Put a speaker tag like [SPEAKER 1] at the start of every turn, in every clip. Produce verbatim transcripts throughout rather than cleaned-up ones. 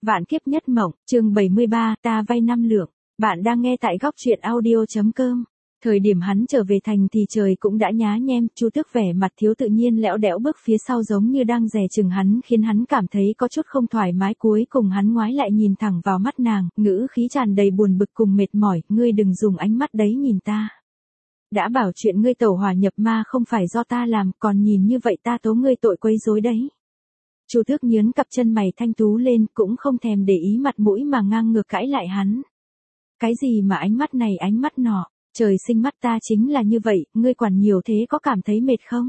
[SPEAKER 1] Vạn kiếp nhất mộng, chương bảy mươi ba, ta vay năm lượng. Bạn đang nghe tại góc truyện audio.com. Thời điểm hắn trở về thành thì trời cũng đã nhá nhem, Chu Tước vẻ mặt thiếu tự nhiên lẽo đẽo bước phía sau giống như đang dè chừng hắn, khiến hắn cảm thấy có chút không thoải mái. Cuối cùng hắn ngoái lại nhìn thẳng vào mắt nàng, ngữ khí tràn đầy buồn bực cùng mệt mỏi, ngươi đừng dùng ánh mắt đấy nhìn ta. Đã bảo chuyện ngươi tẩu hỏa nhập ma không phải do ta làm, còn nhìn như vậy ta tố ngươi tội quấy rối đấy. Chu Tước nhướn cặp chân mày thanh tú lên, cũng không thèm để ý mặt mũi mà ngang ngược cãi lại hắn. Cái gì mà ánh mắt này ánh mắt nọ, trời sinh mắt ta chính là như vậy, ngươi quản nhiều thế có cảm thấy mệt không?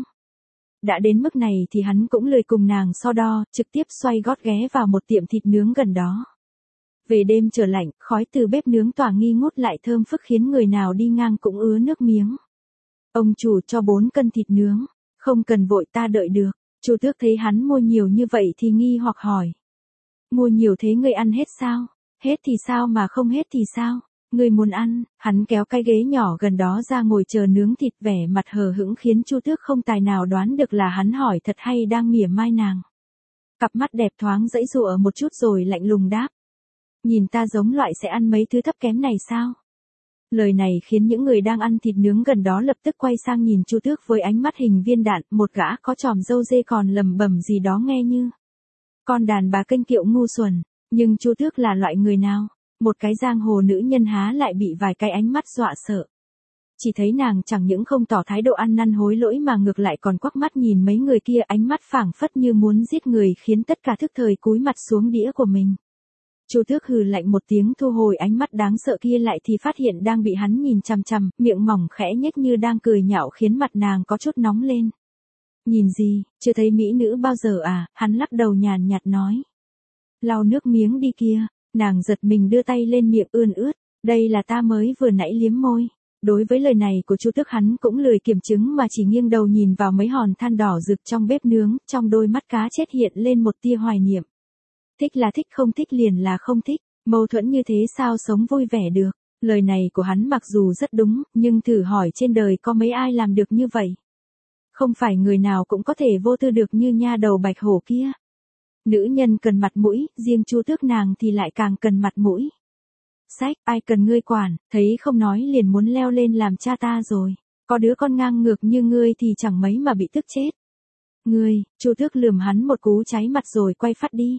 [SPEAKER 1] Đã đến mức này thì hắn cũng lười cùng nàng so đo, trực tiếp xoay gót ghé vào một tiệm thịt nướng gần đó. Về đêm trở lạnh, khói từ bếp nướng tỏa nghi ngút lại thơm phức khiến người nào đi ngang cũng ứa nước miếng. Ông chủ cho bốn cân thịt nướng, không cần vội ta đợi được. Chu Tước thấy hắn mua nhiều như vậy thì nghi hoặc hỏi. Mua nhiều thế ngươi ăn hết sao? Hết thì sao mà không hết thì sao? Ngươi muốn ăn? Hắn kéo cái ghế nhỏ gần đó ra ngồi chờ nướng thịt, vẻ mặt hờ hững khiến Chu Tước không tài nào đoán được là hắn hỏi thật hay đang mỉa mai nàng. Cặp mắt đẹp thoáng dãy dụa một chút rồi lạnh lùng đáp. Nhìn ta giống loại sẽ ăn mấy thứ thấp kém này sao? Lời này khiến những người đang ăn thịt nướng gần đó lập tức quay sang nhìn Chu Tước với ánh mắt hình viên đạn, một gã có chòm râu dê còn lầm bầm gì đó nghe như con đàn bà kênh kiệu ngu xuẩn, nhưng Chu Tước là loại người nào? Một cái giang hồ nữ nhân há lại bị vài cái ánh mắt dọa sợ. Chỉ thấy nàng chẳng những không tỏ thái độ ăn năn hối lỗi mà ngược lại còn quắc mắt nhìn mấy người kia, ánh mắt phảng phất như muốn giết người, khiến tất cả thức thời cúi mặt xuống đĩa của mình. Chu Tước hừ lạnh một tiếng thu hồi ánh mắt đáng sợ kia lại thì phát hiện đang bị hắn nhìn chằm chằm, miệng mỏng khẽ nhếch như đang cười nhạo khiến mặt nàng có chút nóng lên. Nhìn gì, chưa thấy mỹ nữ bao giờ à? Hắn lắc đầu nhàn nhạt nói. Lau nước miếng đi kia. Nàng giật mình đưa tay lên miệng ươn ướt. Đây là ta mới vừa nãy liếm môi. Đối với lời này của Chu Tước hắn cũng lười kiểm chứng mà chỉ nghiêng đầu nhìn vào mấy hòn than đỏ rực trong bếp nướng, trong đôi mắt cá chết hiện lên một tia hoài niệm. Thích là thích, không thích liền là không thích, mâu thuẫn như thế sao sống vui vẻ được. Lời này của hắn mặc dù rất đúng, nhưng thử hỏi trên đời có mấy ai làm được như vậy. Không phải người nào cũng có thể vô tư được như nha đầu Bạch Hổ kia. Nữ nhân cần mặt mũi, riêng Chu Tước nàng thì lại càng cần mặt mũi. Sách, ai cần ngươi quản, thấy không nói liền muốn leo lên làm cha ta rồi. Có đứa con ngang ngược như ngươi thì chẳng mấy mà bị tức chết. Ngươi, Chu Tước lườm hắn một cú cháy mặt rồi quay phát đi.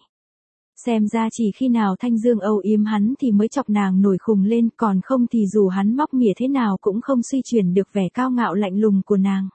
[SPEAKER 1] Xem ra chỉ khi nào Thanh Dương âu yếm hắn thì mới chọc nàng nổi khùng lên, còn không thì dù hắn móc mỉa thế nào cũng không suy chuyển được vẻ cao ngạo lạnh lùng của nàng.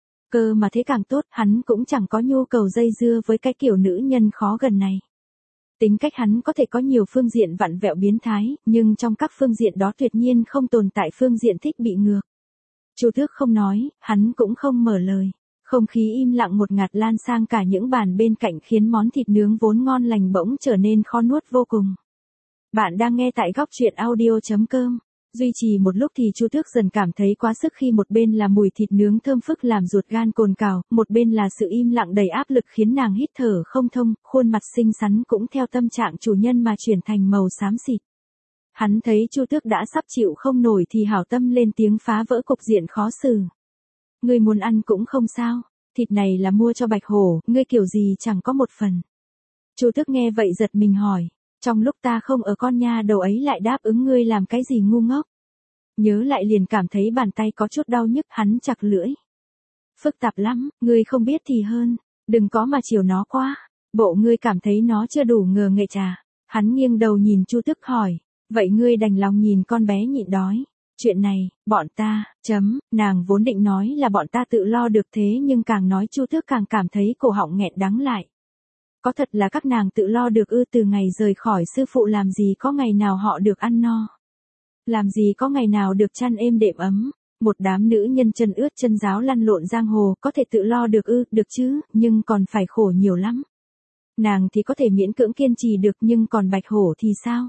[SPEAKER 1] Cơ mà thế càng tốt, hắn cũng chẳng có nhu cầu dây dưa với cái kiểu nữ nhân khó gần này. Tính cách hắn có thể có nhiều phương diện vặn vẹo biến thái, nhưng trong các phương diện đó tuyệt nhiên không tồn tại phương diện thích bị ngược. Chu Tước không nói, hắn cũng không mở lời. Không khí im lặng một ngạt lan sang cả những bàn bên cạnh khiến món thịt nướng vốn ngon lành bỗng trở nên khó nuốt vô cùng. Bạn đang nghe tại góc truyện audio.com. Duy trì một lúc thì Chu Tước dần cảm thấy quá sức khi một bên là mùi thịt nướng thơm phức làm ruột gan cồn cào, một bên là sự im lặng đầy áp lực khiến nàng hít thở không thông, khuôn mặt xinh xắn cũng theo tâm trạng chủ nhân mà chuyển thành màu xám xịt. Hắn thấy Chu Tước đã sắp chịu không nổi thì hảo tâm lên tiếng phá vỡ cục diện khó xử. Ngươi muốn ăn cũng không sao, thịt này là mua cho Bạch Hổ, ngươi kiểu gì chẳng có một phần. Chu Tước nghe vậy giật mình hỏi, trong lúc ta không ở con nha đầu ấy lại đáp ứng ngươi làm cái gì ngu ngốc. Nhớ lại liền cảm thấy bàn tay có chút đau nhức, hắn chặt lưỡi. Phức tạp lắm, ngươi không biết thì hơn, đừng có mà chiều nó quá, bộ ngươi cảm thấy nó chưa đủ ngờ nghệ trà. Hắn nghiêng đầu nhìn Chu Tước hỏi, vậy ngươi đành lòng nhìn con bé nhịn đói. Chuyện này, bọn ta, chấm, nàng vốn định nói là bọn ta tự lo được thế nhưng càng nói Chu Tước càng cảm thấy cổ họng nghẹn đắng lại. Có thật là các nàng tự lo được ư? Từ ngày rời khỏi sư phụ làm gì có ngày nào họ được ăn no. Làm gì có ngày nào được chăn êm đệm ấm. Một đám nữ nhân chân ướt chân ráo lăn lộn giang hồ có thể tự lo được ư? Được chứ, nhưng còn phải khổ nhiều lắm. Nàng thì có thể miễn cưỡng kiên trì được nhưng còn Bạch Hổ thì sao?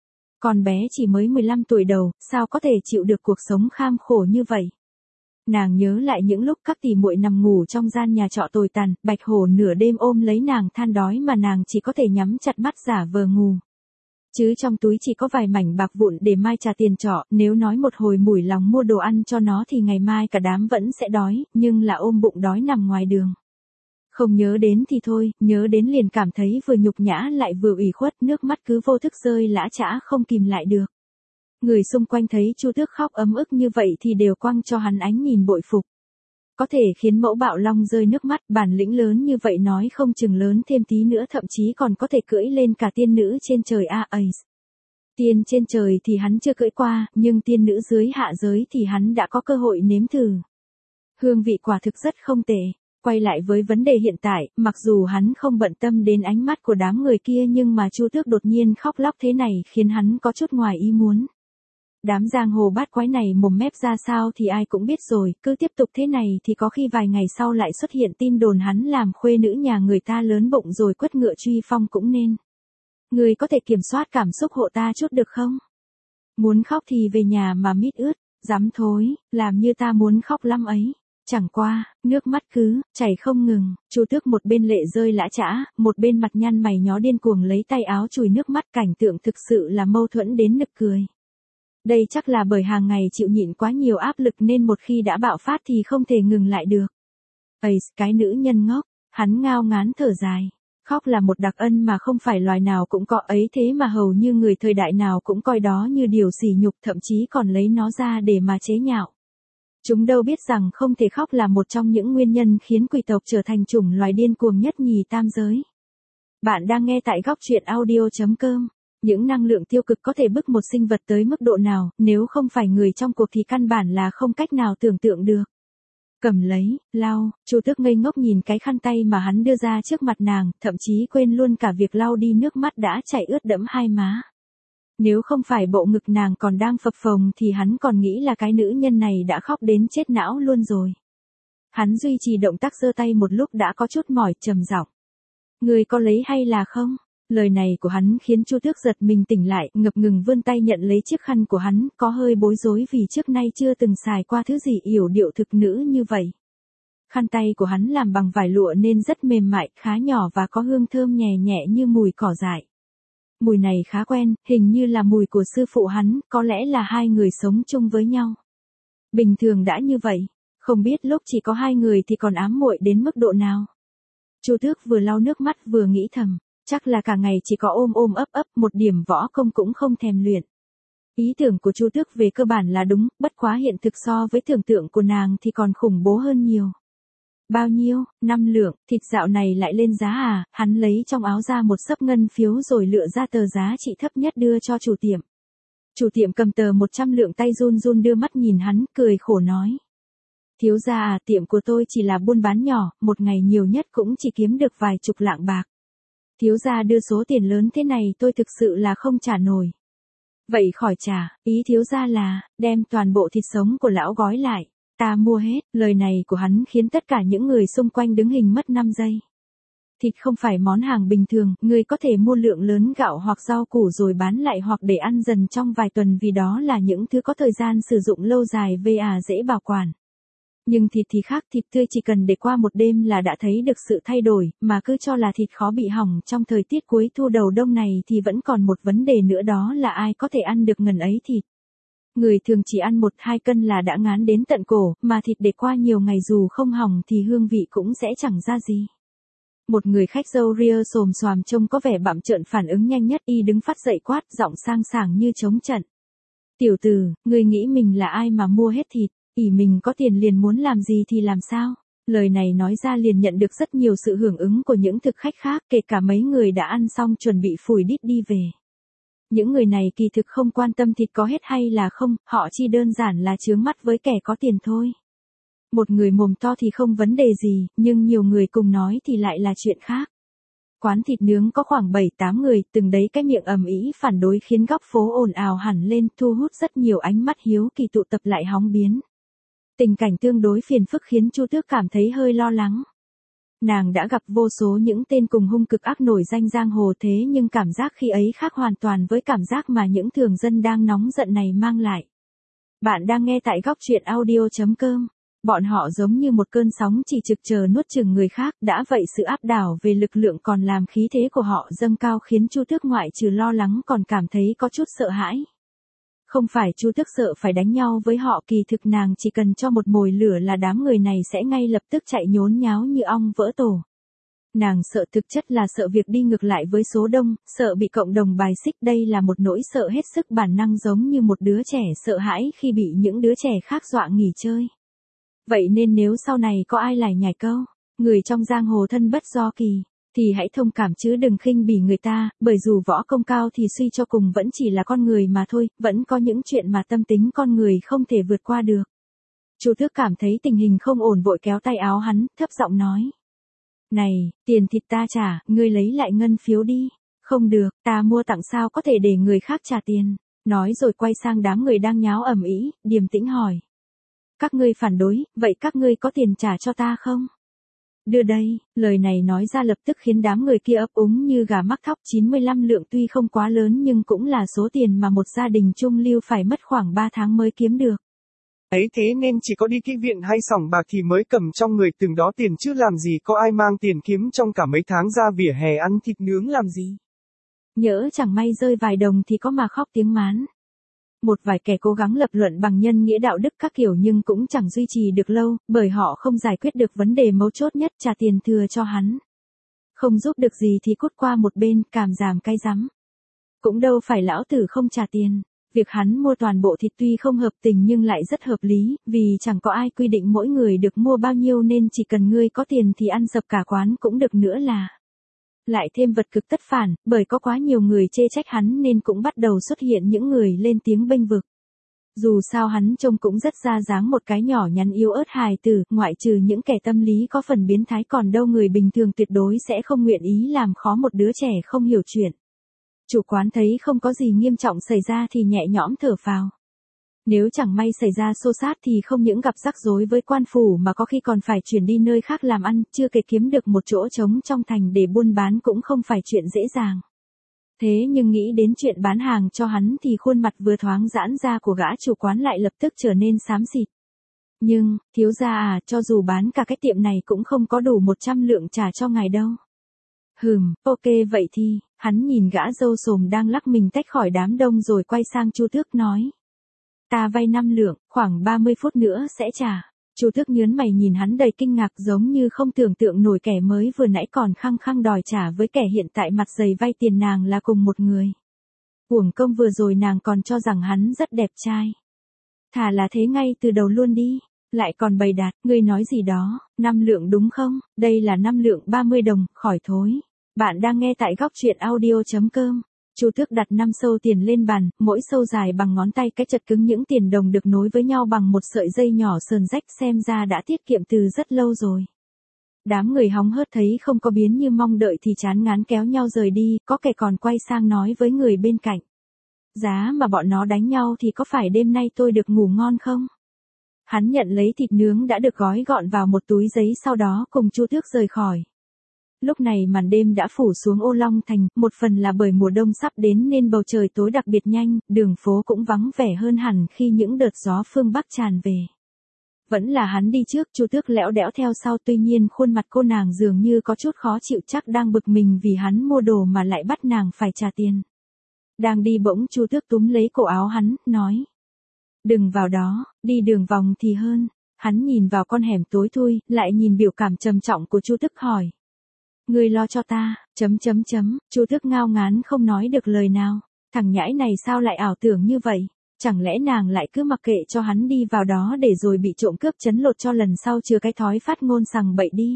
[SPEAKER 1] Con bé chỉ mới mười lăm tuổi đầu, sao có thể chịu được cuộc sống kham khổ như vậy? Nàng nhớ lại những lúc các tỷ muội nằm ngủ trong gian nhà trọ tồi tàn, Bạch Hổ nửa đêm ôm lấy nàng than đói mà nàng chỉ có thể nhắm chặt mắt giả vờ ngủ. Chứ trong túi chỉ có vài mảnh bạc vụn để mai trả tiền trọ, nếu nói một hồi mủi lòng mua đồ ăn cho nó thì ngày mai cả đám vẫn sẽ đói, nhưng là ôm bụng đói nằm ngoài đường. Không nhớ đến thì thôi, nhớ đến liền cảm thấy vừa nhục nhã lại vừa ủy khuất, nước mắt cứ vô thức rơi lã chã không kìm lại được. Người xung quanh thấy Chu Tước khóc ấm ức như vậy thì đều quăng cho hắn ánh nhìn bội phục. Có thể khiến mẫu bạo long rơi nước mắt, bản lĩnh lớn như vậy nói không chừng lớn thêm tí nữa thậm chí còn có thể cưỡi lên cả tiên nữ trên trời a à, Tiên trên trời thì hắn chưa cưỡi qua, nhưng tiên nữ dưới hạ giới thì hắn đã có cơ hội nếm thử. Hương vị quả thực rất không tệ. Quay lại với vấn đề hiện tại, mặc dù hắn không bận tâm đến ánh mắt của đám người kia nhưng mà Chu Tước đột nhiên khóc lóc thế này khiến hắn có chút ngoài ý muốn. Đám giang hồ bát quái này mồm mép ra sao thì ai cũng biết rồi, cứ tiếp tục thế này thì có khi vài ngày sau lại xuất hiện tin đồn hắn làm khuê nữ nhà người ta lớn bụng rồi quất ngựa truy phong cũng nên. Người có thể kiểm soát cảm xúc hộ ta chút được không? Muốn khóc thì về nhà mà mít ướt, dám thối, làm như ta muốn khóc lắm ấy. Chẳng qua, nước mắt cứ chảy không ngừng, Chu Tước một bên lệ rơi lã chã, một bên mặt nhăn mày nhó điên cuồng lấy tay áo chùi nước mắt, cảnh tượng thực sự là mâu thuẫn đến nực cười. Đây chắc là bởi hàng ngày chịu nhịn quá nhiều áp lực nên một khi đã bạo phát thì không thể ngừng lại được. Ây, cái nữ nhân ngốc, hắn ngao ngán thở dài. Khóc là một đặc ân mà không phải loài nào cũng có ấy, thế mà hầu như người thời đại nào cũng coi đó như điều sỉ nhục, thậm chí còn lấy nó ra để mà chế nhạo. Chúng đâu biết rằng không thể khóc là một trong những nguyên nhân khiến quỷ tộc trở thành chủng loài điên cuồng nhất nhì tam giới. Bạn đang nghe tại góc truyện audio chấm com. Những năng lượng tiêu cực có thể bức một sinh vật tới mức độ nào, nếu không phải người trong cuộc thì căn bản là không cách nào tưởng tượng được. Cầm lấy, lau, Chu Tước ngây ngốc nhìn cái khăn tay mà hắn đưa ra trước mặt nàng, thậm chí quên luôn cả việc lau đi nước mắt đã chảy ướt đẫm hai má. Nếu không phải bộ ngực nàng còn đang phập phồng thì hắn còn nghĩ là cái nữ nhân này đã khóc đến chết não luôn rồi. Hắn duy trì động tác giơ tay một lúc đã có chút mỏi, trầm giọng. Người có lấy hay là không? Lời này của hắn khiến Chu Tước giật mình tỉnh lại, ngập ngừng vươn tay nhận lấy chiếc khăn của hắn, có hơi bối rối vì trước nay chưa từng xài qua thứ gì yểu điệu thực nữ như vậy. Khăn tay của hắn làm bằng vải lụa nên rất mềm mại, khá nhỏ và có hương thơm nhẹ nhẹ như mùi cỏ dại. Mùi này khá quen, hình như là mùi của sư phụ hắn, có lẽ là hai người sống chung với nhau. Bình thường đã như vậy, không biết lúc chỉ có hai người thì còn ám muội đến mức độ nào. Chu Tước vừa lau nước mắt vừa nghĩ thầm, chắc là cả ngày chỉ có ôm ôm ấp ấp, một điểm võ công cũng không thèm luyện. Ý tưởng của Chu Tước về cơ bản là đúng, bất quá hiện thực so với tưởng tượng của nàng thì còn khủng bố hơn nhiều. Bao nhiêu? Năm lượng, thịt dạo này lại lên giá à? Hắn lấy trong áo ra một xấp ngân phiếu rồi lựa ra tờ giá trị thấp nhất đưa cho chủ tiệm. Chủ tiệm cầm tờ một trăm lượng, tay run run đưa mắt nhìn hắn, cười khổ nói. Thiếu gia à, tiệm của tôi chỉ là buôn bán nhỏ, một ngày nhiều nhất cũng chỉ kiếm được vài chục lạng bạc. Thiếu gia đưa số tiền lớn thế này tôi thực sự là không trả nổi. Vậy khỏi trả, ý thiếu gia là, đem toàn bộ thịt sống của lão gói lại. Ta mua hết, lời này của hắn khiến tất cả những người xung quanh đứng hình mất năm giây. Thịt không phải món hàng bình thường, người có thể mua lượng lớn gạo hoặc rau củ rồi bán lại hoặc để ăn dần trong vài tuần vì đó là những thứ có thời gian sử dụng lâu dài và dễ bảo quản. Nhưng thịt thì khác, thịt tươi chỉ cần để qua một đêm là đã thấy được sự thay đổi, mà cứ cho là thịt khó bị hỏng trong thời tiết cuối thu đầu đông này thì vẫn còn một vấn đề nữa, đó là ai có thể ăn được ngần ấy thịt. Người thường chỉ ăn một hai cân là đã ngán đến tận cổ, mà thịt để qua nhiều ngày dù không hỏng thì hương vị cũng sẽ chẳng ra gì. Một người khách râu ria xồm xoàm trông có vẻ bặm trợn phản ứng nhanh nhất, y đứng phát dậy quát, giọng sang sảng như trống trận. Tiểu tử, người nghĩ mình là ai mà mua hết thịt, ỷ mình có tiền liền muốn làm gì thì làm sao? Lời này nói ra liền nhận được rất nhiều sự hưởng ứng của những thực khách khác, kể cả mấy người đã ăn xong chuẩn bị phủi đít đi về. Những người này kỳ thực không quan tâm thịt có hết hay là không, họ chỉ đơn giản là chướng mắt với kẻ có tiền thôi. Một người mồm to thì không vấn đề gì, nhưng nhiều người cùng nói thì lại là chuyện khác. Quán thịt nướng có khoảng bảy tám người, từng đấy cái miệng ầm ĩ phản đối khiến góc phố ồn ào hẳn lên, thu hút rất nhiều ánh mắt hiếu kỳ tụ tập lại hóng biến. Tình cảnh tương đối phiền phức khiến Chu Tước cảm thấy hơi lo lắng. Nàng đã gặp vô số những tên cùng hung cực ác nổi danh giang hồ, thế nhưng cảm giác khi ấy khác hoàn toàn với cảm giác mà những thường dân đang nóng giận này mang lại. Bạn đang nghe tại góc truyện audio chấm com. Bọn họ giống như một cơn sóng chỉ trực chờ nuốt chửng người khác, đã vậy sự áp đảo về lực lượng còn làm khí thế của họ dâng cao khiến Chu Tước ngoại trừ lo lắng còn cảm thấy có chút sợ hãi. Không phải Chu Tước sợ phải đánh nhau với họ, kỳ thực nàng chỉ cần cho một mồi lửa là đám người này sẽ ngay lập tức chạy nhốn nháo như ong vỡ tổ. Nàng sợ thực chất là sợ việc đi ngược lại với số đông, sợ bị cộng đồng bài xích, đây là một nỗi sợ hết sức bản năng giống như một đứa trẻ sợ hãi khi bị những đứa trẻ khác dọa nghỉ chơi. Vậy nên nếu sau này có ai lải nhải câu, người trong giang hồ thân bất do kỳ, thì hãy thông cảm chứ đừng khinh bỉ người ta, bởi dù võ công cao thì suy cho cùng vẫn chỉ là con người mà thôi, vẫn có những chuyện mà tâm tính con người không thể vượt qua được. Chu Tước cảm thấy tình hình không ổn vội kéo tay áo hắn, thấp giọng nói. Này, tiền thịt ta trả, ngươi lấy lại ngân phiếu đi. Không được, ta mua tặng sao có thể để người khác trả tiền. Nói rồi quay sang đám người đang nháo ầm ĩ, điềm tĩnh hỏi. Các ngươi phản đối, vậy các ngươi có tiền trả cho ta không? Đưa đây, lời này nói ra lập tức khiến đám người kia ấp úng như gà mắc thóc. Chín mươi lăm lượng tuy không quá lớn nhưng cũng là số tiền mà một gia đình trung lưu phải mất khoảng ba tháng mới kiếm được.
[SPEAKER 2] Ấy thế nên chỉ có đi kỹ viện hay sòng bạc thì mới cầm trong người từng đó tiền chứ làm gì có ai mang tiền kiếm trong cả mấy tháng ra vỉa hè ăn thịt nướng làm gì.
[SPEAKER 1] Nhỡ chẳng may rơi vài đồng thì có mà khóc tiếng mán. Một vài kẻ cố gắng lập luận bằng nhân nghĩa đạo đức các kiểu nhưng cũng chẳng duy trì được lâu, bởi họ không giải quyết được vấn đề mấu chốt nhất, trả tiền thừa cho hắn. Không giúp được gì thì cút qua một bên, cảm giảm cay rắm. Cũng đâu phải lão tử không trả tiền. Việc hắn mua toàn bộ thịt tuy không hợp tình nhưng lại rất hợp lý, vì chẳng có ai quy định mỗi người được mua bao nhiêu nên chỉ cần ngươi có tiền thì ăn sập cả quán cũng được nữa là. Lại thêm vật cực tất phản, bởi có quá nhiều người chê trách hắn nên cũng bắt đầu xuất hiện những người lên tiếng bênh vực. Dù sao hắn trông cũng rất ra dáng một cái nhỏ nhắn yếu ớt hài tử, ngoại trừ những kẻ tâm lý có phần biến thái còn đâu người bình thường tuyệt đối sẽ không nguyện ý làm khó một đứa trẻ không hiểu chuyện. Chủ quán thấy không có gì nghiêm trọng xảy ra thì nhẹ nhõm thở phào. Nếu chẳng may xảy ra xô xát thì không những gặp rắc rối với quan phủ mà có khi còn phải chuyển đi nơi khác làm ăn, chưa kể kiếm được một chỗ trống trong thành để buôn bán cũng không phải chuyện dễ dàng. Thế nhưng nghĩ đến chuyện bán hàng cho hắn thì khuôn mặt vừa thoáng giãn ra của gã chủ quán lại lập tức trở nên xám xịt. Nhưng, thiếu gia à, cho dù bán cả cái tiệm này cũng không có đủ một trăm lượng trả cho ngài đâu. Hừm, ok vậy thì, hắn nhìn gã râu xồm đang lắc mình tách khỏi đám đông rồi quay sang Chu Tước nói. Ta vay năm lượng, khoảng ba mươi phút nữa sẽ trả. Chu Tước nhớn mày nhìn hắn đầy kinh ngạc giống như không tưởng tượng nổi kẻ mới vừa nãy còn khăng khăng đòi trả với kẻ hiện tại mặt dày vay tiền nàng là cùng một người. Uổng công vừa rồi nàng còn cho rằng hắn rất đẹp trai. Thà là thế ngay từ đầu luôn đi. Lại còn bày đặt, ngươi nói gì đó, năm lượng đúng không? Đây là năm lượng ba mươi đồng, khỏi thối. Bạn đang nghe tại góc truyện audio chấm com. Chu Tước đặt năm xâu tiền lên bàn, mỗi xâu dài bằng ngón tay cái chật cứng, những tiền đồng được nối với nhau bằng một sợi dây nhỏ sờn rách, xem ra đã tiết kiệm từ rất lâu rồi. Đám người hóng hớt thấy không có biến như mong đợi thì chán ngán kéo nhau rời đi, có kẻ còn quay sang nói với người bên cạnh. Giá mà bọn nó đánh nhau thì có phải đêm nay tôi được ngủ ngon không? Hắn nhận lấy thịt nướng đã được gói gọn vào một túi giấy sau đó cùng Chu Tước rời khỏi. Lúc này màn đêm đã phủ xuống Ô Long Thành, một phần là bởi mùa đông sắp đến nên bầu trời tối đặc biệt nhanh, đường phố cũng vắng vẻ hơn hẳn khi những đợt gió phương Bắc tràn về. Vẫn là hắn đi trước, Chu Tước lẽo đẽo theo sau, tuy nhiên khuôn mặt cô nàng dường như có chút khó chịu, chắc đang bực mình vì hắn mua đồ mà lại bắt nàng phải trả tiền. Đang đi bỗng Chu Tước túm lấy cổ áo hắn, nói. Đừng vào đó, đi đường vòng thì hơn. Hắn nhìn vào con hẻm tối thui, lại nhìn biểu cảm trầm trọng của Chu Tước hỏi. Ngươi lo cho ta, chấm chấm chấm, Chu Tước ngao ngán không nói được lời nào. Thằng nhãi này sao lại ảo tưởng như vậy? Chẳng lẽ nàng lại cứ mặc kệ cho hắn đi vào đó để rồi bị trộm cướp chấn lột cho lần sau chừa cái thói phát ngôn sằng bậy đi.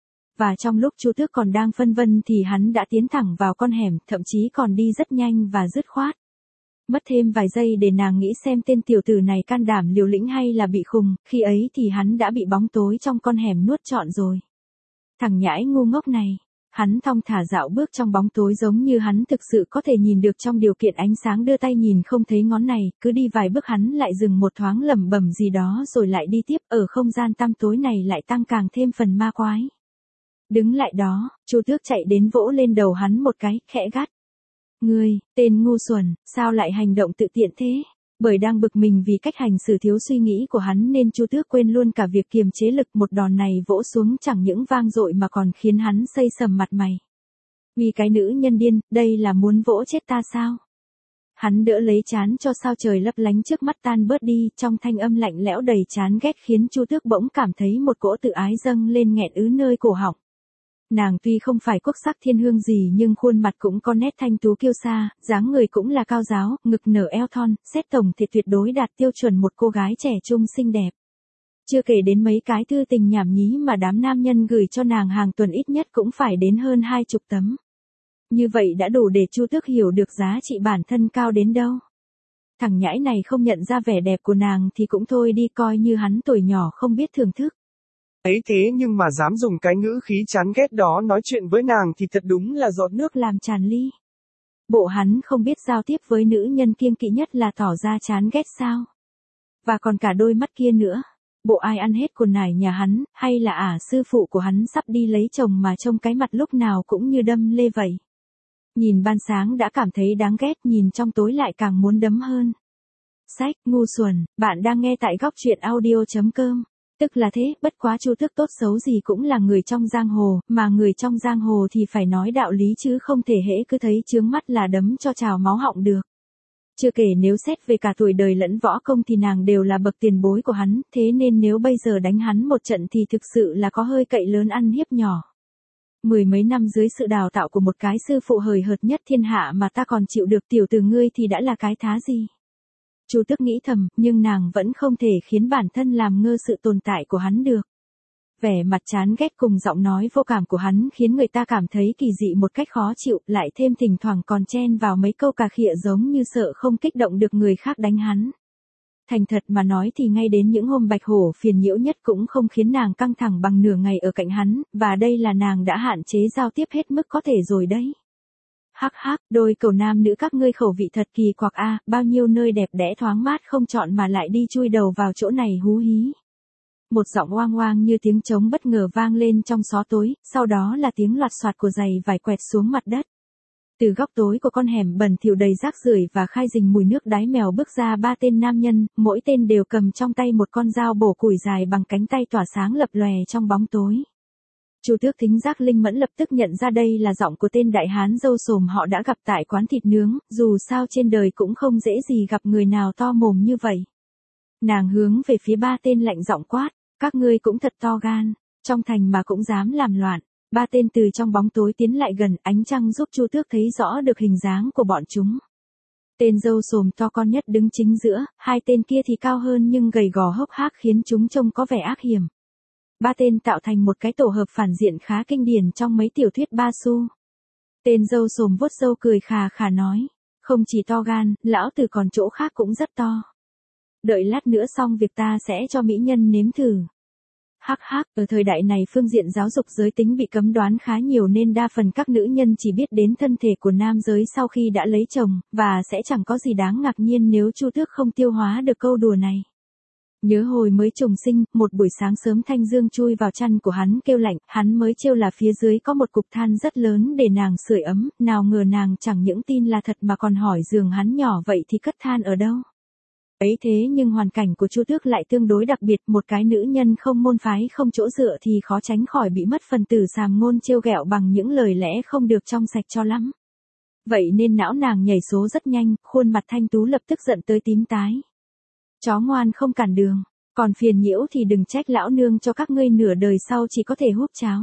[SPEAKER 1] Và trong lúc Chu Tước còn đang phân vân thì hắn đã tiến thẳng vào con hẻm, thậm chí còn đi rất nhanh và dứt khoát. Mất thêm vài giây để nàng nghĩ xem tên tiểu tử này can đảm liều lĩnh hay là bị khùng, khi ấy thì hắn đã bị bóng tối trong con hẻm nuốt trọn rồi. Thằng nhãi ngu ngốc này, hắn thong thả dạo bước trong bóng tối giống như hắn thực sự có thể nhìn được trong điều kiện ánh sáng, đưa tay nhìn không thấy ngón này, cứ đi vài bước hắn lại dừng một thoáng lẩm bẩm gì đó rồi lại đi tiếp, ở không gian tăm tối này lại tăng càng thêm phần ma quái. Đứng lại đó, Chu Tước chạy đến vỗ lên đầu hắn một cái, khẽ gắt. Ngươi, tên ngu xuẩn, sao lại hành động tự tiện thế? Bởi đang bực mình vì cách hành xử thiếu suy nghĩ của hắn nên Chu Tước quên luôn cả việc kiềm chế lực, một đòn này vỗ xuống chẳng những vang dội mà còn khiến hắn xây sầm mặt mày. Vì cái nữ nhân điên, đây là muốn vỗ chết ta sao? Hắn đỡ lấy trán cho sao trời lấp lánh trước mắt tan bớt đi, trong thanh âm lạnh lẽo đầy chán ghét khiến Chu Tước bỗng cảm thấy một cỗ tự ái dâng lên nghẹn ứ nơi cổ họng. Nàng tuy không phải quốc sắc thiên hương gì nhưng khuôn mặt cũng có nét thanh tú kiêu sa, dáng người cũng là cao ráo, ngực nở eo thon, xét tổng thì tuyệt đối đạt tiêu chuẩn một cô gái trẻ trung xinh đẹp. Chưa kể đến mấy cái thư tình nhảm nhí mà đám nam nhân gửi cho nàng hàng tuần ít nhất cũng phải đến hơn hai chục tấm. Như vậy đã đủ để Chu Tước hiểu được giá trị bản thân cao đến đâu. Thằng nhãi này không nhận ra vẻ đẹp của nàng thì cũng thôi đi, coi như hắn tuổi nhỏ không biết thưởng thức.
[SPEAKER 2] Ấy thế nhưng mà dám dùng cái ngữ khí chán ghét đó nói chuyện với nàng thì thật đúng là giọt nước
[SPEAKER 1] làm tràn ly. Bộ hắn không biết giao tiếp với nữ nhân kiêng kỵ nhất là tỏ ra chán ghét sao? Và còn cả đôi mắt kia nữa. Bộ ai ăn hết quần nải nhà hắn, hay là ả sư phụ của hắn sắp đi lấy chồng mà trông cái mặt lúc nào cũng như đâm lê vậy. Nhìn ban sáng đã cảm thấy đáng ghét, nhìn trong tối lại càng muốn đấm hơn. Sách, ngu xuẩn, bạn đang nghe tại góc truyện audio chấm com. Tức là thế, bất quá Chu Tước tốt xấu gì cũng là người trong giang hồ, mà người trong giang hồ thì phải nói đạo lý chứ không thể hễ cứ thấy chướng mắt là đấm cho trào máu họng được. Chưa kể nếu xét về cả tuổi đời lẫn võ công thì nàng đều là bậc tiền bối của hắn, thế nên nếu bây giờ đánh hắn một trận thì thực sự là có hơi cậy lớn ăn hiếp nhỏ. Mười mấy năm dưới sự đào tạo của một cái sư phụ hời hợt nhất thiên hạ mà ta còn chịu được tiểu từ ngươi thì đã là cái thá gì. Chu Tước nghĩ thầm, nhưng nàng vẫn không thể khiến bản thân làm ngơ sự tồn tại của hắn được. Vẻ mặt chán ghét cùng giọng nói vô cảm của hắn khiến người ta cảm thấy kỳ dị một cách khó chịu, lại thêm thỉnh thoảng còn chen vào mấy câu cà khịa giống như sợ không kích động được người khác đánh hắn. Thành thật mà nói thì ngay đến những hôm bạch hổ phiền nhiễu nhất cũng không khiến nàng căng thẳng bằng nửa ngày ở cạnh hắn, và đây là nàng đã hạn chế giao tiếp hết mức có thể rồi đấy. Hắc hắc, đôi cầu nam nữ các ngươi khẩu vị thật kỳ quặc a, bao nhiêu nơi đẹp đẽ thoáng mát không chọn mà lại đi chui đầu vào chỗ này hú hí. Một giọng oang oang như tiếng trống bất ngờ vang lên trong xó tối, sau đó là tiếng loạt soạt của giày vải quẹt xuống mặt đất. Từ góc tối của con hẻm bẩn thỉu đầy rác rưởi và khai rình mùi nước đái mèo bước ra ba tên nam nhân, mỗi tên đều cầm trong tay một con dao bổ củi dài bằng cánh tay tỏa sáng lập lòe trong bóng tối. Chu Tước thính giác linh mẫn lập tức nhận ra đây là giọng của tên đại hán râu sồm họ đã gặp tại quán thịt nướng, dù sao trên đời cũng không dễ gì gặp người nào to mồm như vậy. Nàng hướng về phía ba tên lạnh giọng quát, các ngươi cũng thật to gan, trong thành mà cũng dám làm loạn. Ba tên từ trong bóng tối tiến lại gần, ánh trăng giúp Chu Tước thấy rõ được hình dáng của bọn chúng. Tên râu sồm to con nhất đứng chính giữa, hai tên kia thì cao hơn nhưng gầy gò hốc hác khiến chúng trông có vẻ ác hiểm. Ba tên tạo thành một cái tổ hợp phản diện khá kinh điển trong mấy tiểu thuyết ba xu. Tên râu sồm vuốt râu cười khà khà nói, không chỉ to gan, lão tử còn chỗ khác cũng rất to. Đợi lát nữa xong việc ta sẽ cho mỹ nhân nếm thử. Hắc hắc, ở thời đại này phương diện giáo dục giới tính bị cấm đoán khá nhiều nên đa phần các nữ nhân chỉ biết đến thân thể của nam giới sau khi đã lấy chồng, và sẽ chẳng có gì đáng ngạc nhiên nếu Chu Tước không tiêu hóa được câu đùa này. Nhớ hồi mới trùng sinh, một buổi sáng sớm Thanh Dương chui vào chăn của hắn kêu lạnh, hắn mới trêu là phía dưới có một cục than rất lớn để nàng sưởi ấm, nào ngờ nàng chẳng những tin là thật mà còn hỏi giường hắn nhỏ vậy thì cất than ở đâu. Ấy thế nhưng hoàn cảnh của Chu Tước lại tương đối đặc biệt, một cái nữ nhân không môn phái không chỗ dựa thì khó tránh khỏi bị mất phần tử sàm ngôn trêu ghẹo bằng những lời lẽ không được trong sạch cho lắm. Vậy nên não nàng nhảy số rất nhanh, khuôn mặt thanh tú lập tức giận tới tím tái. Chó ngoan không cản đường, còn phiền nhiễu thì đừng trách lão nương cho các ngươi nửa đời sau chỉ có thể húp cháo.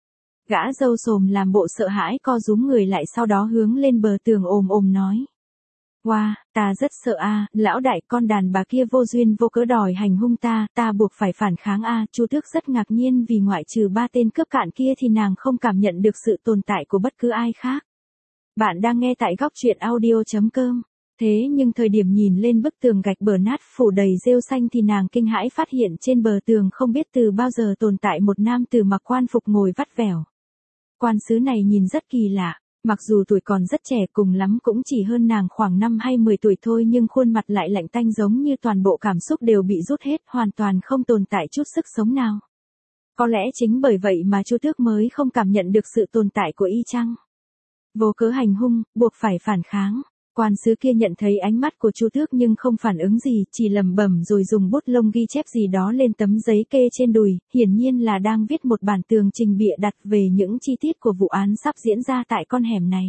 [SPEAKER 1] Gã râu sồm làm bộ sợ hãi co rúm người lại, sau đó hướng lên bờ tường ồm ồm nói. Wow, ta rất sợ a, lão đại, con đàn bà kia vô duyên vô cớ đòi hành hung ta, ta buộc phải phản kháng a. Chu Tước rất ngạc nhiên vì ngoại trừ ba tên cướp cạn kia thì nàng không cảm nhận được sự tồn tại của bất cứ ai khác. Bạn đang nghe tại góc truyện audio chấm com. Thế nhưng thời điểm nhìn lên bức tường gạch bờ nát phủ đầy rêu xanh thì nàng kinh hãi phát hiện trên bờ tường không biết từ bao giờ tồn tại một nam tử mặc quan phục ngồi vắt vẻo. Quan sứ này nhìn rất kỳ lạ. Mặc dù tuổi còn rất trẻ, cùng lắm cũng chỉ hơn nàng khoảng năm hay mười tuổi thôi, nhưng khuôn mặt lại lạnh tanh giống như toàn bộ cảm xúc đều bị rút hết, hoàn toàn không tồn tại chút sức sống nào. Có lẽ chính bởi vậy mà Chu Tước mới không cảm nhận được sự tồn tại của y chăng? Vô cớ hành hung, buộc phải phản kháng. Quan sứ kia nhận thấy ánh mắt của Chu Tước nhưng không phản ứng gì, chỉ lẩm bẩm rồi dùng bút lông ghi chép gì đó lên tấm giấy kê trên đùi, hiển nhiên là đang viết một bản tường trình bịa đặt về những chi tiết của vụ án sắp diễn ra tại con hẻm này.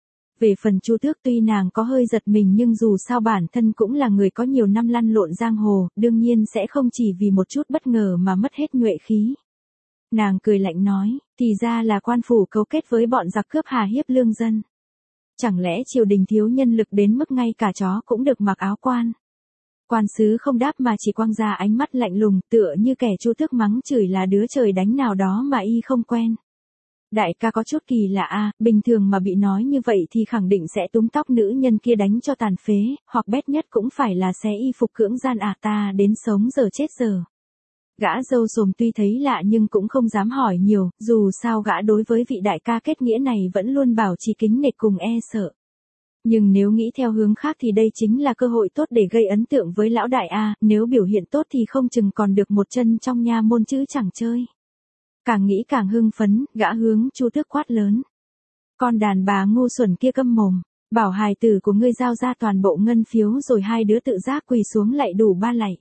[SPEAKER 1] Về phần Chu Tước tuy nàng có hơi giật mình nhưng dù sao bản thân cũng là người có nhiều năm lăn lộn giang hồ, đương nhiên sẽ không chỉ vì một chút bất ngờ mà mất hết nhuệ khí. Nàng cười lạnh nói, thì ra là quan phủ cấu kết với bọn giặc cướp hà hiếp lương dân. Chẳng lẽ triều đình thiếu nhân lực đến mức ngay cả chó cũng được mặc áo quan. Quan sứ không đáp mà chỉ quăng ra ánh mắt lạnh lùng, tựa như kẻ Chu Tước mắng chửi là đứa trời đánh nào đó mà y không quen. Đại ca có chút kỳ lạ a, bình thường mà bị nói như vậy thì khẳng định sẽ túm tóc nữ nhân kia đánh cho tàn phế, hoặc bét nhất cũng phải là xé y phục cưỡng gian à, ta đến sống giờ chết giờ. Gã dâu sồm tuy thấy lạ nhưng cũng không dám hỏi nhiều, dù sao gã đối với vị đại ca kết nghĩa này vẫn luôn bảo trì kính nể cùng e sợ. Nhưng nếu nghĩ theo hướng khác thì đây chính là cơ hội tốt để gây ấn tượng với lão đại A, nếu biểu hiện tốt thì không chừng còn được một chân trong nha môn chứ chẳng chơi. Càng nghĩ càng hưng phấn, gã hướng Chu Tước quát lớn. Con đàn bà ngu xuẩn kia câm mồm, bảo hài tử của ngươi giao ra toàn bộ ngân phiếu rồi hai đứa tự giác quỳ xuống lạy đủ ba lạy.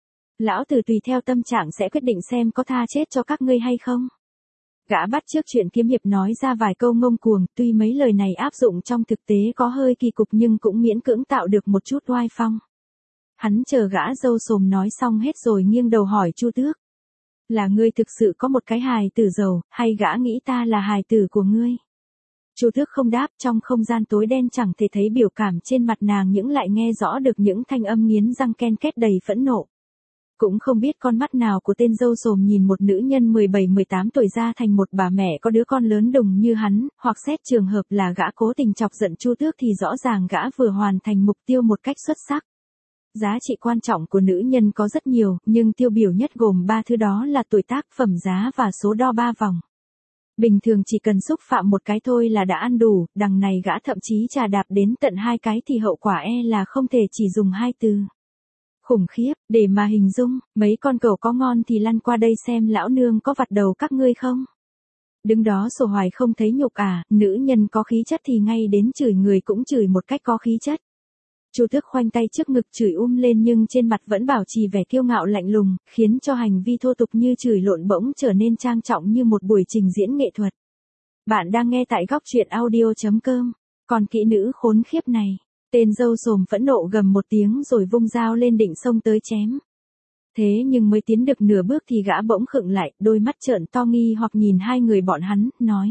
[SPEAKER 1] Lão tử tùy theo tâm trạng sẽ quyết định xem có tha chết cho các ngươi hay không. Gã bắt trước chuyện kiếm hiệp nói ra vài câu ngông cuồng, tuy mấy lời này áp dụng trong thực tế có hơi kỳ cục nhưng cũng miễn cưỡng tạo được một chút oai phong. Hắn chờ gã dâu sồm nói xong hết rồi nghiêng đầu hỏi Chu Tước. Là ngươi thực sự có một cái hài tử giàu, hay gã nghĩ ta là hài tử của ngươi? Chu Tước không đáp, trong không gian tối đen chẳng thể thấy biểu cảm trên mặt nàng nhưng lại nghe rõ được những thanh âm nghiến răng ken két đầy phẫn nộ. Cũng không biết con mắt nào của tên dâu sồm nhìn một nữ nhân mười bảy mười tám tuổi ra thành một bà mẹ có đứa con lớn đùng như hắn, hoặc xét trường hợp là gã cố tình chọc giận Chu Tước thì rõ ràng gã vừa hoàn thành mục tiêu một cách xuất sắc. Giá trị quan trọng của nữ nhân có rất nhiều, nhưng tiêu biểu nhất gồm ba thứ đó là tuổi tác, phẩm giá và số đo ba vòng. Bình thường chỉ cần xúc phạm một cái thôi là đã ăn đủ, đằng này gã thậm chí chà đạp đến tận hai cái thì hậu quả e là không thể chỉ dùng hai từ. Khủng khiếp, để mà hình dung, mấy con cẩu có ngon thì lăn qua đây xem lão nương có vặt đầu các ngươi không. Đứng đó sổ hoài không thấy nhục à, nữ nhân có khí chất thì ngay đến chửi người cũng chửi một cách có khí chất. Chu Tước khoanh tay trước ngực chửi um lên nhưng trên mặt vẫn bảo trì vẻ kiêu ngạo lạnh lùng, khiến cho hành vi thô tục như chửi lộn bỗng trở nên trang trọng như một buổi trình diễn nghệ thuật. Bạn đang nghe tại góc truyện audio chấm com, còn kỹ nữ khốn khiếp này. Tên dâu sồm phẫn nộ gầm một tiếng rồi vung dao lên định xông tới chém. Thế nhưng mới tiến được nửa bước thì gã bỗng khựng lại, đôi mắt trợn to nghi hoặc nhìn hai người bọn hắn, nói.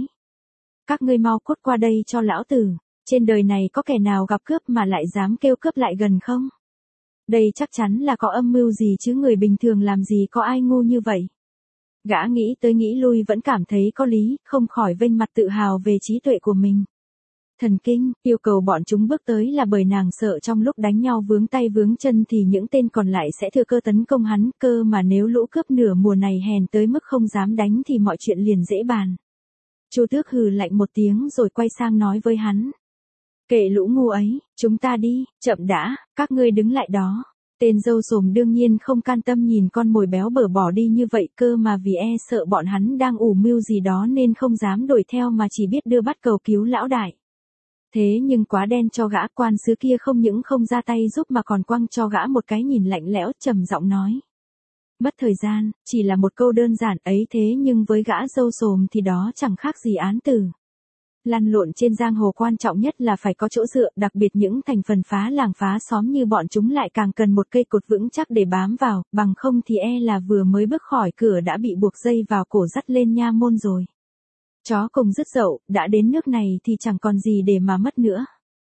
[SPEAKER 1] Các ngươi mau cút qua đây cho lão tử, trên đời này có kẻ nào gặp cướp mà lại dám kêu cướp lại gần không? Đây chắc chắn là có âm mưu gì chứ người bình thường làm gì có ai ngu như vậy. Gã nghĩ tới nghĩ lui vẫn cảm thấy có lý, không khỏi vênh mặt tự hào về trí tuệ của mình. Thần kinh, yêu cầu bọn chúng bước tới là bởi nàng sợ trong lúc đánh nhau vướng tay vướng chân thì những tên còn lại sẽ thừa cơ tấn công hắn, cơ mà nếu lũ cướp nửa mùa này hèn tới mức không dám đánh thì mọi chuyện liền dễ bàn. Chu Tước hừ lạnh một tiếng rồi quay sang nói với hắn. Kệ lũ ngu ấy, chúng ta đi, chậm đã, các ngươi đứng lại đó. Tên dâu sồm đương nhiên không can tâm nhìn con mồi béo bở bỏ đi như vậy cơ mà vì e sợ bọn hắn đang ủ mưu gì đó nên không dám đuổi theo mà chỉ biết đưa bắt cầu cứu lão đại. Thế nhưng quá đen cho gã, quan sứ kia không những không ra tay giúp mà còn quăng cho gã một cái nhìn lạnh lẽo trầm giọng nói. Mất thời gian, chỉ là một câu đơn giản ấy thế nhưng với gã dâu sồm thì đó chẳng khác gì án tử. Lăn lộn trên giang hồ quan trọng nhất là phải có chỗ dựa, đặc biệt những thành phần phá làng phá xóm như bọn chúng lại càng cần một cây cột vững chắc để bám vào, bằng không thì e là vừa mới bước khỏi cửa đã bị buộc dây vào cổ dắt lên nha môn rồi. Chó cùng dứt dậu, đã đến nước này thì chẳng còn gì để mà mất nữa.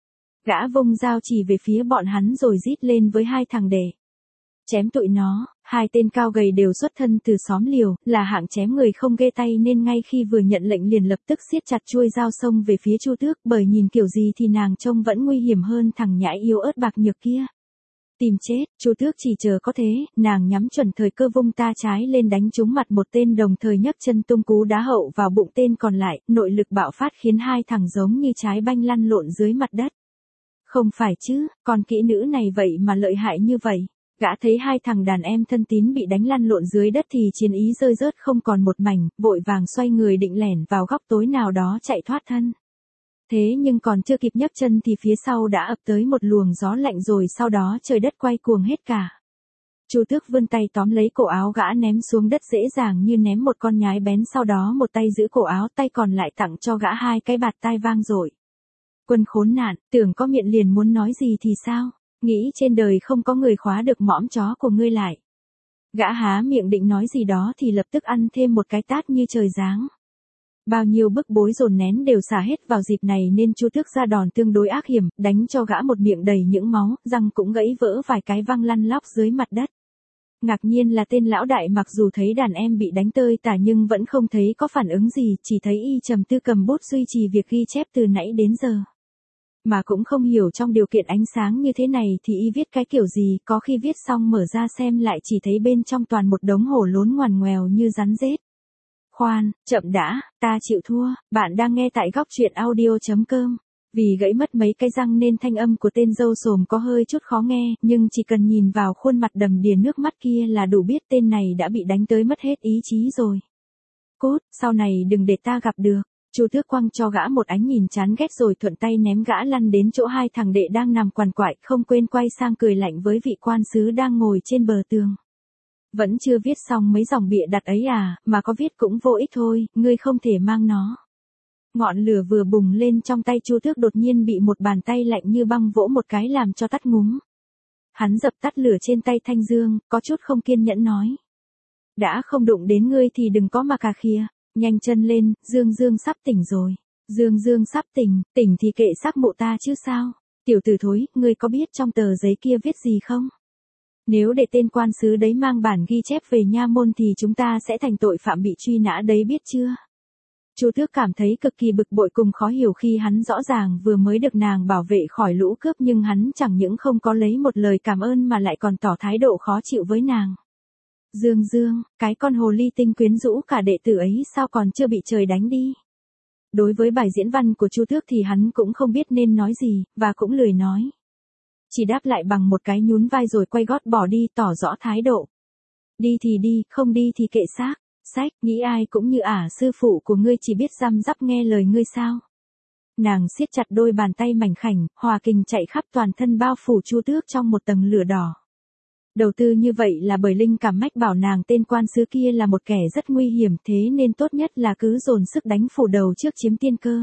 [SPEAKER 1] Gã vung dao chỉ về phía bọn hắn rồi rít lên với hai thằng đệ. Chém tụi nó, hai tên cao gầy đều xuất thân từ xóm liều, là hạng chém người không ghê tay nên ngay khi vừa nhận lệnh liền lập tức siết chặt chuôi dao xông về phía Chu Tước, bởi nhìn kiểu gì thì nàng trông vẫn nguy hiểm hơn thằng nhãi yếu ớt bạc nhược kia. Tìm chết, Chu Tước chỉ chờ có thế, nàng nhắm chuẩn thời cơ vung ta trái lên đánh trúng mặt một tên đồng thời nhấc chân tung cú đá hậu vào bụng tên còn lại, nội lực bạo phát khiến hai thằng giống như trái banh lăn lộn dưới mặt đất. Không phải chứ, con kỹ nữ này vậy mà lợi hại như vậy. Gã thấy hai thằng đàn em thân tín bị đánh lăn lộn dưới đất thì chiến ý rơi rớt không còn một mảnh, vội vàng xoay người định lẻn vào góc tối nào đó chạy thoát thân. Thế nhưng còn chưa kịp nhấc chân thì phía sau đã ập tới một luồng gió lạnh rồi sau đó trời đất quay cuồng hết cả. Chu Tước vươn tay tóm lấy cổ áo gã ném xuống đất dễ dàng như ném một con nhái bén, sau đó một tay giữ cổ áo, tay còn lại tặng cho gã hai cái bạt tai vang dội. Quân khốn nạn, tưởng có miệng liền muốn nói gì thì sao? Nghĩ trên đời không có người khóa được mõm chó của ngươi lại. Gã há miệng định nói gì đó thì lập tức ăn thêm một cái tát như trời giáng. Bao nhiêu bức bối dồn nén đều xả hết vào dịp này nên Chu Tước ra đòn tương đối ác hiểm, đánh cho gã một miệng đầy những máu, răng cũng gãy vỡ vài cái văng lăn lóc dưới mặt đất. Ngạc nhiên là tên lão đại mặc dù thấy đàn em bị đánh tơi tả nhưng vẫn không thấy có phản ứng gì, chỉ thấy y trầm tư cầm bút duy trì việc ghi chép từ nãy đến giờ. Mà cũng không hiểu trong điều kiện ánh sáng như thế này thì y viết cái kiểu gì, có khi viết xong mở ra xem lại chỉ thấy bên trong toàn một đống hổ lốn ngoằn ngoèo như rắn rết. Khoan, chậm đã, ta chịu thua, bạn đang nghe tại góc truyện audio chấm com. Vì gãy mất mấy cái răng nên thanh âm của tên dâu xồm có hơi chút khó nghe, nhưng chỉ cần nhìn vào khuôn mặt đầm đìa nước mắt kia là đủ biết tên này đã bị đánh tới mất hết ý chí rồi. Cút, sau này đừng để ta gặp được. Chu Tước quăng cho gã một ánh nhìn chán ghét rồi thuận tay ném gã lăn đến chỗ hai thằng đệ đang nằm quằn quại, không quên quay sang cười lạnh với vị quan sứ đang ngồi trên bờ tường. Vẫn chưa viết xong mấy dòng bịa đặt ấy à, mà có viết cũng vô ích thôi, ngươi không thể mang nó. Ngọn lửa vừa bùng lên trong tay Chu Tước đột nhiên bị một bàn tay lạnh như băng vỗ một cái làm cho tắt ngúm. Hắn dập tắt lửa trên tay Thanh Dương, có chút không kiên nhẫn nói. Đã không đụng đến ngươi thì đừng có mà cà khịa, nhanh chân lên, Dương Dương sắp tỉnh rồi. Dương Dương sắp tỉnh, tỉnh thì kệ xác mụ ta chứ sao. Tiểu tử thối, ngươi có biết trong tờ giấy kia viết gì không? Nếu để tên quan sứ đấy mang bản ghi chép về nha môn thì chúng ta sẽ thành tội phạm bị truy nã đấy biết chưa? Chu Tước cảm thấy cực kỳ bực bội cùng khó hiểu khi hắn rõ ràng vừa mới được nàng bảo vệ khỏi lũ cướp nhưng hắn chẳng những không có lấy một lời cảm ơn mà lại còn tỏ thái độ khó chịu với nàng. Dương Dương, cái con hồ ly tinh quyến rũ cả đệ tử ấy sao còn chưa bị trời đánh đi? Đối với bài diễn văn của Chu Tước thì hắn cũng không biết nên nói gì, và cũng lười nói. Chỉ đáp lại bằng một cái nhún vai rồi quay gót bỏ đi tỏ rõ thái độ. Đi thì đi, không đi thì kệ xác. Sách, nghĩ ai cũng như ả sư phụ của ngươi chỉ biết răm rắp nghe lời ngươi sao. Nàng siết chặt đôi bàn tay mảnh khảnh, hòa kình chạy khắp toàn thân bao phủ Chu Tước trong một tầng lửa đỏ. Đầu tư như vậy là bởi linh cảm mách bảo nàng tên quan sứ kia là một kẻ rất nguy hiểm thế nên tốt nhất là cứ dồn sức đánh phủ đầu trước chiếm tiên cơ.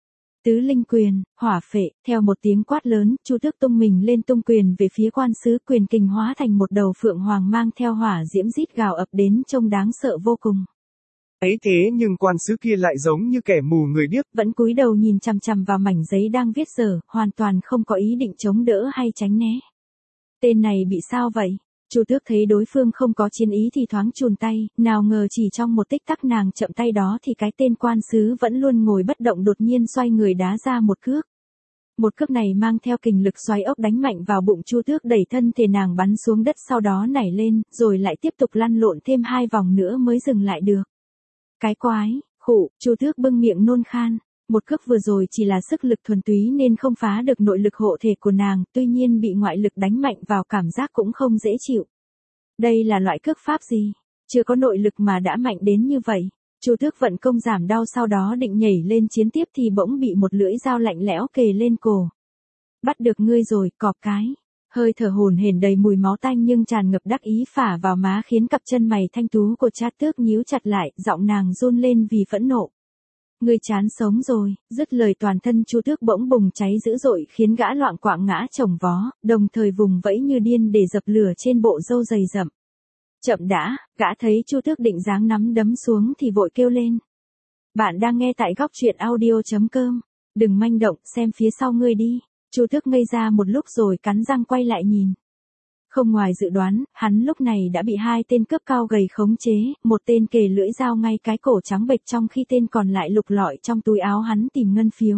[SPEAKER 1] Tứ linh quyền, hỏa phệ, theo một tiếng quát lớn, Chu Tước tung mình lên tung quyền về phía quan sứ, quyền kình hóa thành một đầu phượng hoàng mang theo hỏa diễm rít gào ập đến trông đáng sợ vô cùng.
[SPEAKER 2] Ấy thế nhưng quan sứ kia lại giống như kẻ mù người điếc,
[SPEAKER 1] vẫn cúi đầu nhìn chằm chằm vào mảnh giấy đang viết dở, hoàn toàn không có ý định chống đỡ hay tránh né. Tên này bị sao vậy? Chu Tước thấy đối phương không có chiến ý thì thoáng chùn tay, nào ngờ chỉ trong một tích tắc nàng chậm tay đó thì cái tên quan sứ vẫn luôn ngồi bất động đột nhiên xoay người đá ra một cước. Một cước này mang theo kình lực xoáy ốc đánh mạnh vào bụng Chu Tước đẩy thân thể nàng bắn xuống đất sau đó nảy lên, rồi lại tiếp tục lăn lộn thêm hai vòng nữa mới dừng lại được. Cái quái, khụ, Chu Tước bưng miệng nôn khan. Một cước vừa rồi chỉ là sức lực thuần túy nên không phá được nội lực hộ thể của nàng, tuy nhiên bị ngoại lực đánh mạnh vào cảm giác cũng không dễ chịu. Đây là loại cước pháp gì? Chưa có nội lực mà đã mạnh đến như vậy. Chu Tước vận công giảm đau sau đó định nhảy lên chiến tiếp thì bỗng bị một lưỡi dao lạnh lẽo kề lên cổ. Bắt được ngươi rồi, cọp cái. Hơi thở hổn hển đầy mùi máu tanh nhưng tràn ngập đắc ý phả vào má khiến cặp chân mày thanh tú của Trát Tước nhíu chặt lại, giọng nàng run lên vì phẫn nộ. Ngươi chán sống rồi, dứt lời toàn thân Chu Tước bỗng bùng cháy dữ dội khiến gã loạng quạng ngã chồng vó, đồng thời vùng vẫy như điên để dập lửa trên bộ râu dày rậm. Chậm đã, gã thấy Chu Tước định giáng nắm đấm xuống thì vội kêu lên. Bạn đang nghe tại góc truyện audio chấm com, đừng manh động, xem phía sau ngươi đi. Chu Tước ngây ra một lúc rồi cắn răng quay lại nhìn. Không ngoài dự đoán, hắn lúc này đã bị hai tên cướp cao gầy khống chế, một tên kề lưỡi dao ngay cái cổ trắng bệch trong khi tên còn lại lục lọi trong túi áo hắn tìm ngân phiếu.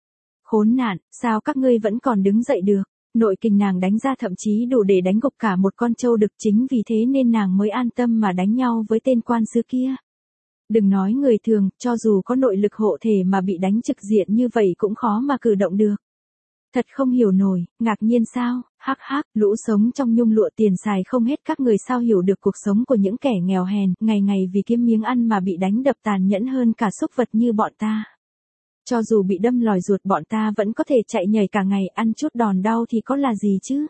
[SPEAKER 1] Khốn nạn, sao các ngươi vẫn còn đứng dậy được? Nội kình nàng đánh ra thậm chí đủ để đánh gục cả một con trâu đực, chính vì thế nên nàng mới an tâm mà đánh nhau với tên quan sứ kia. Đừng nói người thường, cho dù có nội lực hộ thể mà bị đánh trực diện như vậy cũng khó mà cử động được. Thật không hiểu nổi, ngạc nhiên sao, hắc hắc, lũ sống trong nhung lụa tiền xài không hết các người sao hiểu được cuộc sống của những kẻ nghèo hèn, ngày ngày vì kiếm miếng ăn mà bị đánh đập tàn nhẫn hơn cả súc vật như bọn ta. Cho dù bị đâm lòi ruột bọn ta vẫn có thể chạy nhảy cả ngày, ăn chút đòn đau thì có là gì chứ.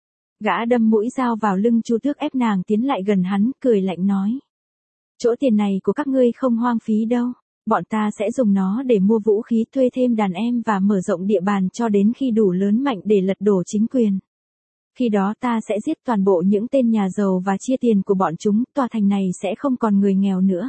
[SPEAKER 1] Gã đâm mũi dao vào lưng Chu Tước ép nàng tiến lại gần hắn, cười lạnh nói. Chỗ tiền này của các ngươi không hoang phí đâu. Bọn ta sẽ dùng nó để mua vũ khí, thuê thêm đàn em và mở rộng địa bàn cho đến khi đủ lớn mạnh để lật đổ chính quyền. Khi đó ta sẽ giết toàn bộ những tên nhà giàu và chia tiền của bọn chúng, tòa thành này sẽ không còn người nghèo nữa.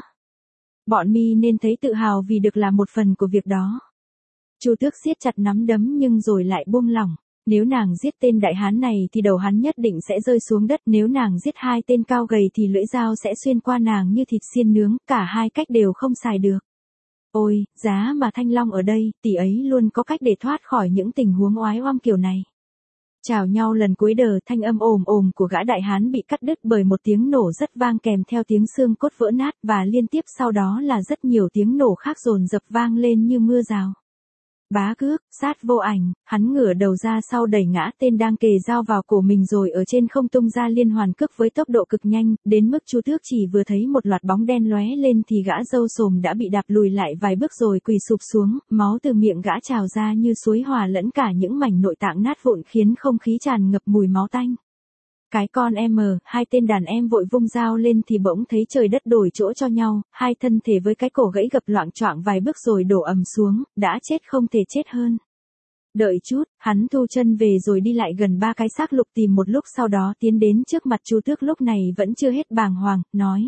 [SPEAKER 1] Bọn mi nên thấy tự hào vì được là một phần của việc đó. Chu Tước siết chặt nắm đấm nhưng rồi lại buông lỏng. Nếu nàng giết tên đại hán này thì đầu hắn nhất định sẽ rơi xuống đất. Nếu nàng giết hai tên cao gầy thì lưỡi dao sẽ xuyên qua nàng như thịt xiên nướng. Cả hai cách đều không xài được. Ôi, giá mà Thanh Long ở đây, tỷ ấy luôn có cách để thoát khỏi những tình huống oái oăm kiểu này. Chào nhau lần cuối đờ, thanh âm ồm ồm của gã đại hán bị cắt đứt bởi một tiếng nổ rất vang kèm theo tiếng xương cốt vỡ nát và liên tiếp sau đó là rất nhiều tiếng nổ khác dồn dập vang lên như mưa rào. Bá cước, sát vô ảnh, hắn ngửa đầu ra sau đẩy ngã tên đang kề dao vào cổ mình rồi ở trên không tung ra liên hoàn cước với tốc độ cực nhanh, đến mức Chu Tước chỉ vừa thấy một loạt bóng đen lóe lên thì gã râu xồm đã bị đạp lùi lại vài bước rồi quỳ sụp xuống, máu từ miệng gã trào ra như suối hòa lẫn cả những mảnh nội tạng nát vụn khiến không khí tràn ngập mùi máu tanh. Cái con em, hai tên đàn em vội vung dao lên thì bỗng thấy trời đất đổi chỗ cho nhau, hai thân thể với cái cổ gãy gập loạng choạng vài bước rồi đổ ầm xuống, đã chết không thể chết hơn. Đợi chút, hắn thu chân về rồi đi lại gần ba cái xác lục tìm một lúc sau đó tiến đến trước mặt Chu Tước lúc này vẫn chưa hết bàng hoàng, nói.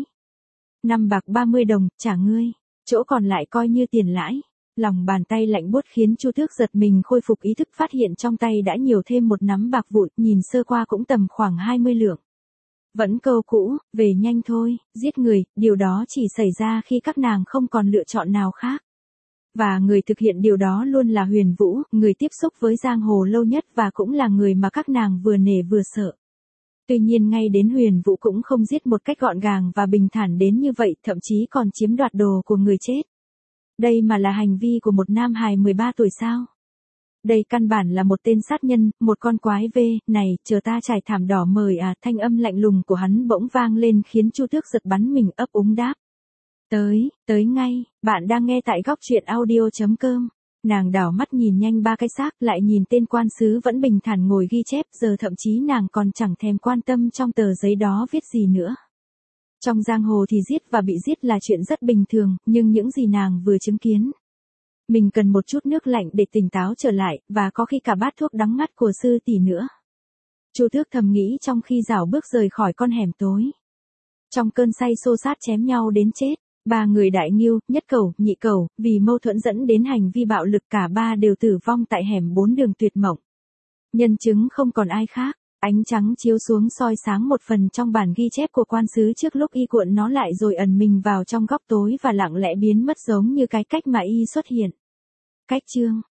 [SPEAKER 1] Năm bạc ba mươi đồng, trả ngươi, chỗ còn lại coi như tiền lãi. Lòng bàn tay lạnh buốt khiến Chu Tước giật mình khôi phục ý thức phát hiện trong tay đã nhiều thêm một nắm bạc vụn, nhìn sơ qua cũng tầm khoảng hai mươi lượng. Vẫn câu cũ, về nhanh thôi, giết người, điều đó chỉ xảy ra khi các nàng không còn lựa chọn nào khác. Và người thực hiện điều đó luôn là Huyền Vũ, người tiếp xúc với giang hồ lâu nhất và cũng là người mà các nàng vừa nể vừa sợ. Tuy nhiên ngay đến Huyền Vũ cũng không giết một cách gọn gàng và bình thản đến như vậy, thậm chí còn chiếm đoạt đồ của người chết. Đây mà là hành vi của một nam hài mười ba tuổi sao? Đây căn bản là một tên sát nhân, một con quái vê, này, chờ ta trải thảm đỏ mời à, thanh âm lạnh lùng của hắn bỗng vang lên khiến Chu Tước giật bắn mình ấp úng đáp. Tới, tới ngay, bạn đang nghe tại góc truyện audio chấm com. Nàng đảo mắt nhìn nhanh ba cái xác lại nhìn tên quan sứ vẫn bình thản ngồi ghi chép giờ thậm chí nàng còn chẳng thèm quan tâm trong tờ giấy đó viết gì nữa. Trong giang hồ thì giết và bị giết là chuyện rất bình thường, nhưng những gì nàng vừa chứng kiến. Mình cần một chút nước lạnh để tỉnh táo trở lại, và có khi cả bát thuốc đắng ngắt của sư tỷ nữa. Chu Tước thầm nghĩ trong khi rảo bước rời khỏi con hẻm tối. Trong cơn say xô xát chém nhau đến chết, ba người đại nghiêu, nhất cẩu, nhị cẩu, vì mâu thuẫn dẫn đến hành vi bạo lực cả ba đều tử vong tại hẻm bốn đường tuyệt mộng. Nhân chứng không còn ai khác. Ánh trắng chiếu xuống soi sáng một phần trong bản ghi chép của quan sứ trước lúc y cuộn nó lại rồi ẩn mình vào trong góc tối và lặng lẽ biến mất giống như cái cách mà y xuất hiện. Cách chương